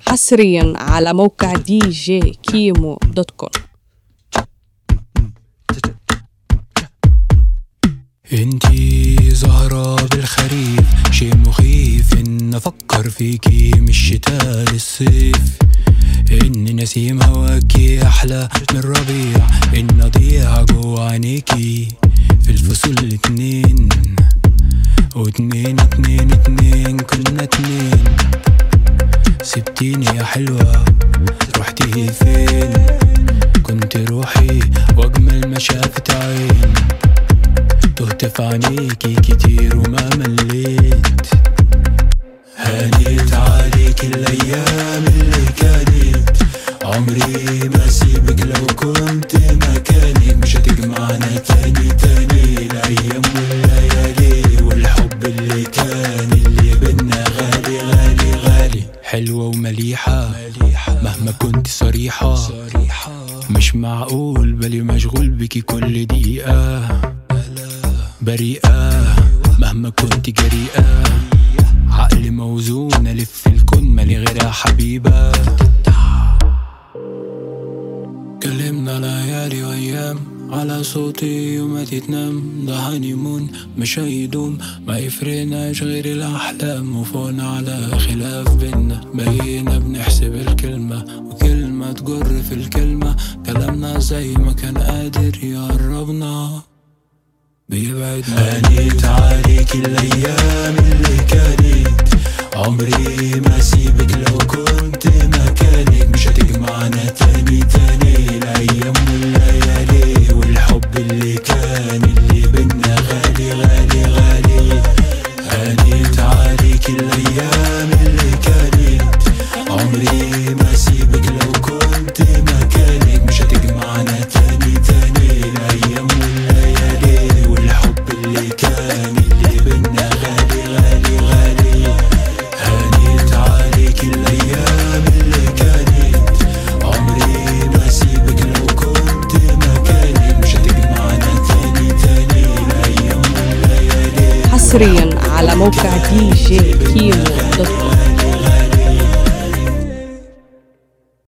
حصريا على موقع djkimo.com. انتي زهرة بالخريف، شي مخيف ان افكر فيكي من الشتاء للصيف، ان نسيم هواكي احلى من ربيع، ان اضيع جوا عينيكي في الفصول اتنين واتنين اتنين اتنين كنا اتنين. سبتيني يا حلوة روحتي فين؟ كنت روحي واجمل ما شافت عين، تهت في عينيكي كتير وما مليت. هانيت عليك الايام اللي كانت، عمري ما سيبك لو كنت مكانك، مش هتجمعنا تاني الايام والليالي والحب اللي كان اللي بينا غالي غالي غالي. حلوة ومليحة مهما كنت صريحة، مش معقول بالي مشغول بكي كل دقيقة، بريئة مهما كنت جريئة، عقلي موزون ألف الكون مالي غيرها حبيبة. كلمنا ليالي وأيام على صوتي وما تتنام، ده هانيمون مش هيدوم، ما يفرقناش غير الأحلام، وفوقنا على خلاف بينا بقينا بنحسب الكلمة وكلمة تجر في الكلمة، كلامنا زي ما كان قادر يقربنا بيبعدنا. هانيت عليك الايام اللي كانت، عمري ما سيبك لو كنت مكانك، مش هتجمعنا تاني الايام والليالي والحب اللي كان اللي بينا غالي غالي غالي. هانيت عليك الايام اللي كانت، عمري ما سيبك لو كنت مكانك، مش هتجمعنا تاني الايام والليالي والحب اللي كان اللي بينا غالي غالي غالي. هانيت عليك الايام اللي كانت، عمري ما سيبك لو كنت مكانك، مش هتجمعنا تاني الايام والليالي. حصريا على موقع djkimo.com.